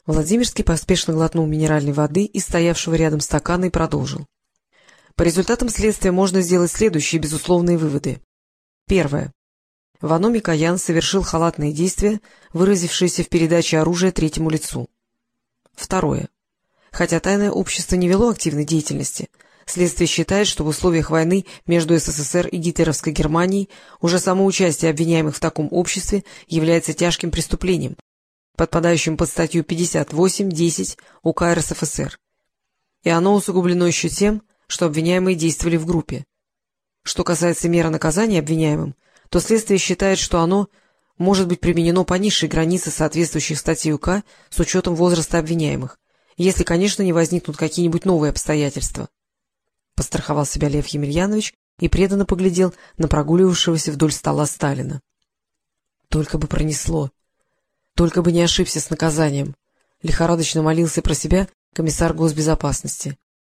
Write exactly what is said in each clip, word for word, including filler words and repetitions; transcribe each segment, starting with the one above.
Владимирский поспешно глотнул минеральной воды из стоявшего рядом стакана и продолжил. По результатам следствия можно сделать следующие безусловные выводы. Первое. Вано Микоян совершил халатные действия, выразившиеся в передаче оружия третьему лицу. Второе. Хотя тайное общество не вело активной деятельности, следствие считает, что в условиях войны между СССР и гитлеровской Германией уже само участие обвиняемых в таком обществе является тяжким преступлением, подпадающим под статью пятьдесят восемь десять УК РСФСР. И оно усугублено еще тем, что обвиняемые действовали в группе. Что касается меры наказания обвиняемым, то следствие считает, что оно может быть применено по низшей границе соответствующих статей УК с учетом возраста обвиняемых, если, конечно, не возникнут какие-нибудь новые обстоятельства. Постраховал себя Лев Емельянович и преданно поглядел на прогуливавшегося вдоль стола Сталина. Только бы пронесло, только бы не ошибся с наказанием, лихорадочно молился про себя комиссар госбезопасности.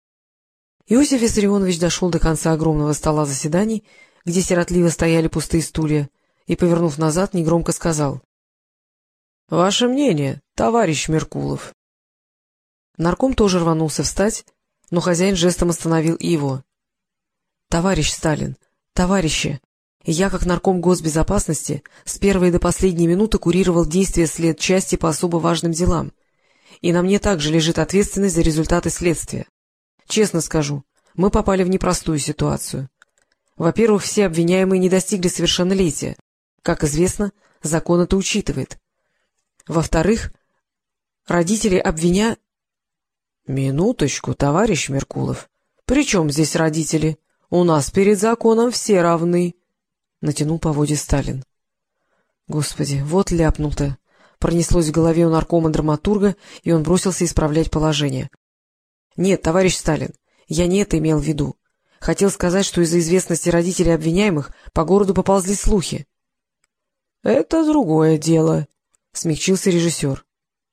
Иосиф Виссарионович дошел до конца огромного стола заседаний, где сиротливо стояли пустые стулья, и, повернув назад, негромко сказал: — Ваше мнение, товарищ Меркулов. Нарком тоже рванулся встать, но хозяин жестом остановил и его. — Товарищ Сталин, товарищи, я, как нарком госбезопасности, с первой до последней минуты курировал действия следчасти по особо важным делам, и на мне также лежит ответственность за результаты следствия. Честно скажу, мы попали в непростую ситуацию. Во-первых, все обвиняемые не достигли совершеннолетия. Как известно, закон это учитывает. Во-вторых, родители обвиня... — Минуточку, товарищ Меркулов. При чем здесь родители? У нас перед законом все равны. — натянул поводья Сталин. Господи, вот ляпнул-то. Пронеслось в голове у наркома-драматурга, и он бросился исправлять положение. — Нет, товарищ Сталин, я не это имел в виду. Хотел сказать, что из-за известности родителей обвиняемых по городу поползли слухи. — Это другое дело, — смягчился режиссер.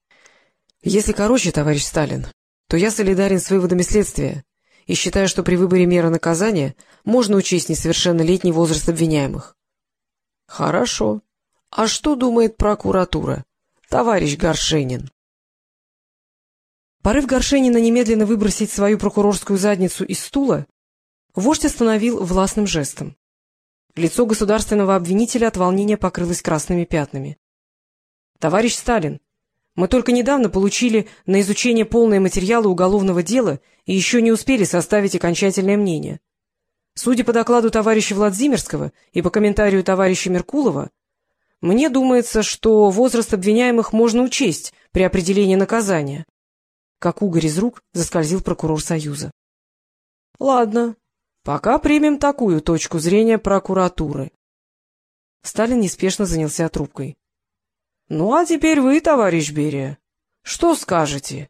— Если короче, товарищ Сталин, то я солидарен с выводами следствия и считаю, что при выборе меры наказания можно учесть несовершеннолетний возраст обвиняемых. — Хорошо. А что думает прокуратура, товарищ Горшенин? Порыв Горшенина немедленно выбросить свою прокурорскую задницу из стула вождь остановил властным жестом. Лицо государственного обвинителя от волнения покрылось красными пятнами. — Товарищ Сталин, мы только недавно получили на изучение полные материалы уголовного дела и еще не успели составить окончательное мнение. Судя по докладу товарища Владимирского и по комментарию товарища Меркулова, мне думается, что возраст обвиняемых можно учесть при определении наказания. Как угорь из рук заскользил прокурор Союза. — Ладно, пока примем такую точку зрения прокуратуры. Сталин неспешно занялся трубкой. — Ну, а теперь вы, товарищ Берия, что скажете?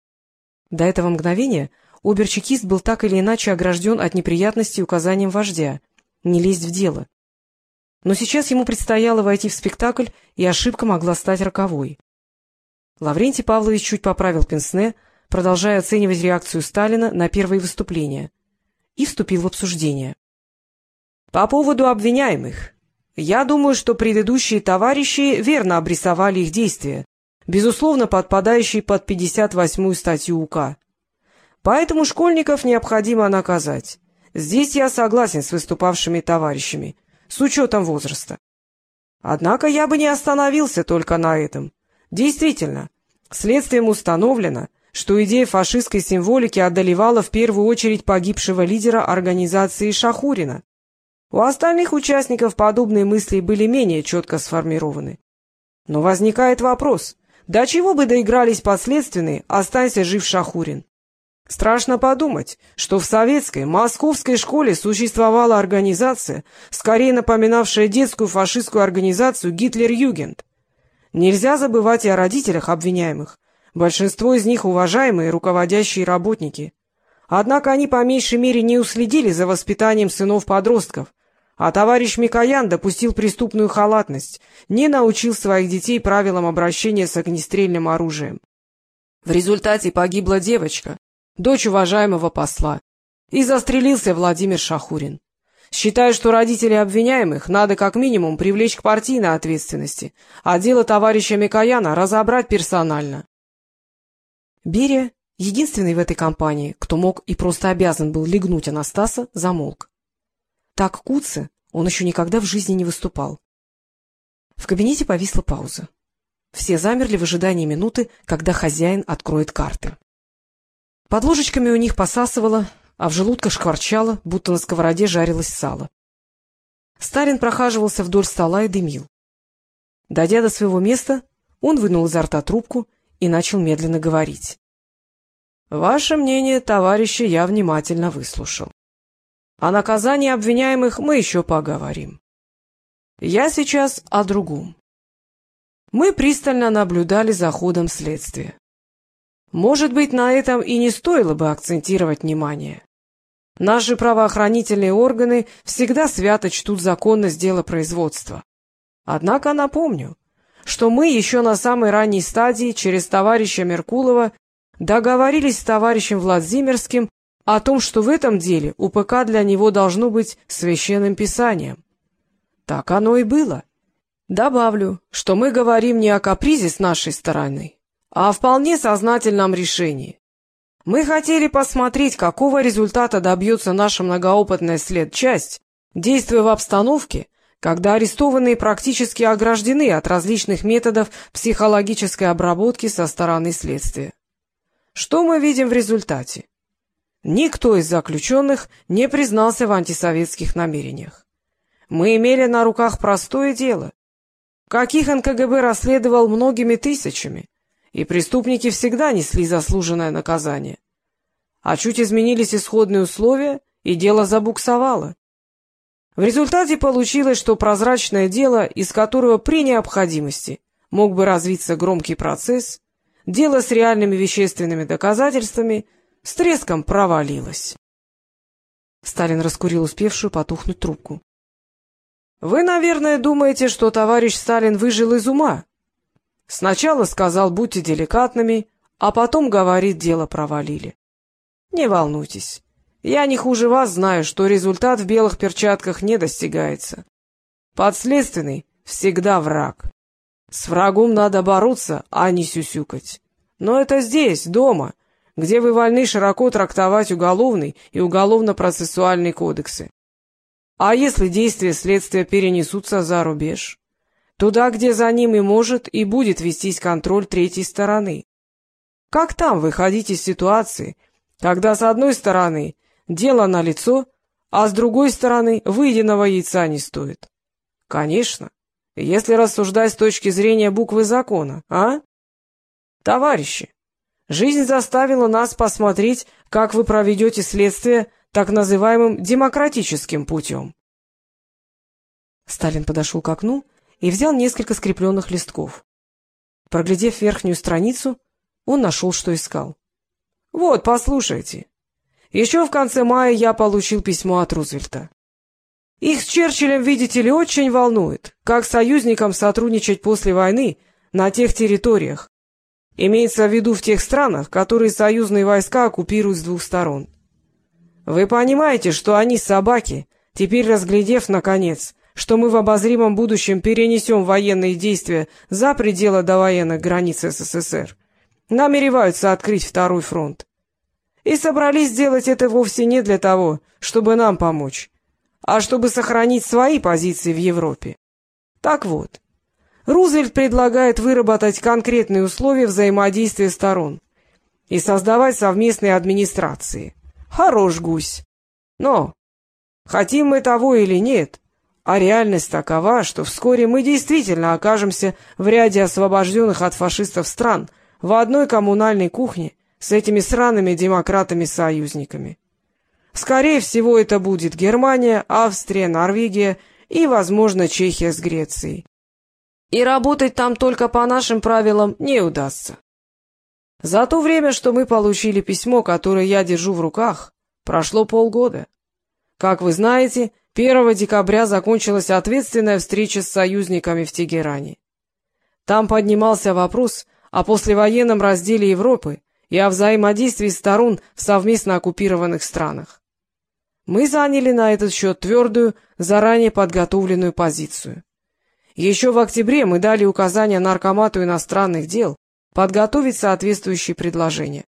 До этого мгновения обер-чекист был так или иначе огражден от неприятностей указанием вождя не лезть в дело. Но сейчас ему предстояло войти в спектакль, и ошибка могла стать роковой. Лаврентий Павлович чуть поправил пенсне, продолжая оценивать реакцию Сталина на первые выступления, и вступил в обсуждение. — По поводу обвиняемых. Я думаю, что предыдущие товарищи верно обрисовали их действия, безусловно, подпадающие под пятьдесят восьмую статью УК. Поэтому школьников необходимо наказать. Здесь я согласен с выступавшими товарищами, с учетом возраста. Однако я бы не остановился только на этом. Действительно, следствием установлено, что идея фашистской символики одолевала в первую очередь погибшего лидера организации Шахурина. У остальных участников подобные мысли были менее четко сформированы. Но возникает вопрос, до чего бы доигрались подследственные, останься жив Шахурин? Страшно подумать, что в советской, московской школе существовала организация, скорее напоминавшая детскую фашистскую организацию Гитлер-Югенд. Нельзя забывать и о родителях обвиняемых. Большинство из них уважаемые руководящие работники. Однако они по меньшей мере не уследили за воспитанием сынов-подростков, а товарищ Микоян допустил преступную халатность, не научил своих детей правилам обращения с огнестрельным оружием. В результате погибла девочка, дочь уважаемого посла, и застрелился Владимир Шахурин. Считаю, что родителей обвиняемых надо как минимум привлечь к партийной ответственности, а дело товарища Микояна разобрать персонально. Берия, единственный в этой компании, кто мог и просто обязан был лягнуть Анастаса, замолк. Так куце он еще никогда в жизни не выступал. В кабинете повисла пауза. Все замерли в ожидании минуты, когда хозяин откроет карты. Под ложечками у них посасывало, а в желудках шкварчало, будто на сковороде жарилось сало. Сталин прохаживался вдоль стола и дымил. Дойдя до своего места, он вынул изо рта трубку и начал медленно говорить. — Ваше мнение, товарищи, я внимательно выслушал. О наказании обвиняемых мы еще поговорим. Я сейчас о другом. Мы пристально наблюдали за ходом следствия. Может быть, на этом и не стоило бы акцентировать внимание. Наши правоохранительные органы всегда свято чтут законность делопроизводства. Однако напомню, что мы еще на самой ранней стадии через товарища Меркулова договорились с товарищем Владимирским о том, что в этом деле УПК для него должно быть священным писанием. Так оно и было. Добавлю, что мы говорим не о капризе с нашей стороны, а о вполне сознательном решении. Мы хотели посмотреть, какого результата добьется наша многоопытная следчасть, действуя в обстановке, когда арестованные практически ограждены от различных методов психологической обработки со стороны следствия. Что мы видим в результате? Никто из заключенных не признался в антисоветских намерениях. Мы имели на руках простое дело, каких эн ка гэ бэ расследовал многими тысячами, и преступники всегда несли заслуженное наказание. А чуть изменились исходные условия, и дело забуксовало. В результате получилось, что прозрачное дело, из которого при необходимости мог бы развиться громкий процесс, дело с реальными вещественными доказательствами, с треском провалилось. Сталин раскурил успевшую потухнуть трубку. — Вы, наверное, думаете, что товарищ Сталин выжил из ума? Сначала сказал «будьте деликатными», а потом говорит «дело провалили». Не волнуйтесь, я не хуже вас знаю, что результат в белых перчатках не достигается. Подследственный всегда враг. С врагом надо бороться, а не сюсюкать. Но это здесь, дома, где вы вольны широко трактовать уголовный и уголовно-процессуальный кодексы. А если действия следствия перенесутся за рубеж? Туда, где за ним и может, и будет вестись контроль третьей стороны. Как там выходить из ситуации, когда с одной стороны дело налицо, а с другой стороны выеденного яйца не стоит? Конечно, если рассуждать с точки зрения буквы закона, а? Товарищи, жизнь заставила нас посмотреть, как вы проведете следствие так называемым демократическим путем. Сталин подошел к окну и взял несколько скрепленных листков. Проглядев верхнюю страницу, он нашел, что искал. — Вот, послушайте. Еще в конце мая я получил письмо от Рузвельта. Их с Черчиллем, видите ли, очень волнует, как союзникам сотрудничать после войны на тех территориях. Имеется в виду в тех странах, которые союзные войска оккупируют с двух сторон. Вы понимаете, что они, собаки, теперь разглядев, наконец, что мы в обозримом будущем перенесем военные действия за пределы довоенных границ эс эс эс эр, намереваются открыть второй фронт. И собрались сделать это вовсе не для того, чтобы нам помочь, а чтобы сохранить свои позиции в Европе. Так вот, Рузвельт предлагает выработать конкретные условия взаимодействия сторон и создавать совместные администрации. Хорош гусь. Но, хотим мы того или нет, а реальность такова, что вскоре мы действительно окажемся в ряде освобожденных от фашистов стран в одной коммунальной кухне с этими сраными демократами-союзниками. Скорее всего, это будет Германия, Австрия, Норвегия и, возможно, Чехия с Грецией. И работать там только по нашим правилам не удастся. За то время, что мы получили письмо, которое я держу в руках, прошло полгода. Как вы знаете, первого декабря закончилась ответственная встреча с союзниками в Тегеране. Там поднимался вопрос о послевоенном разделе Европы и о взаимодействии сторон в совместно оккупированных странах. Мы заняли на этот счет твердую, заранее подготовленную позицию. Еще в октябре мы дали указания Наркомату иностранных дел Подготовить соответствующие предложения.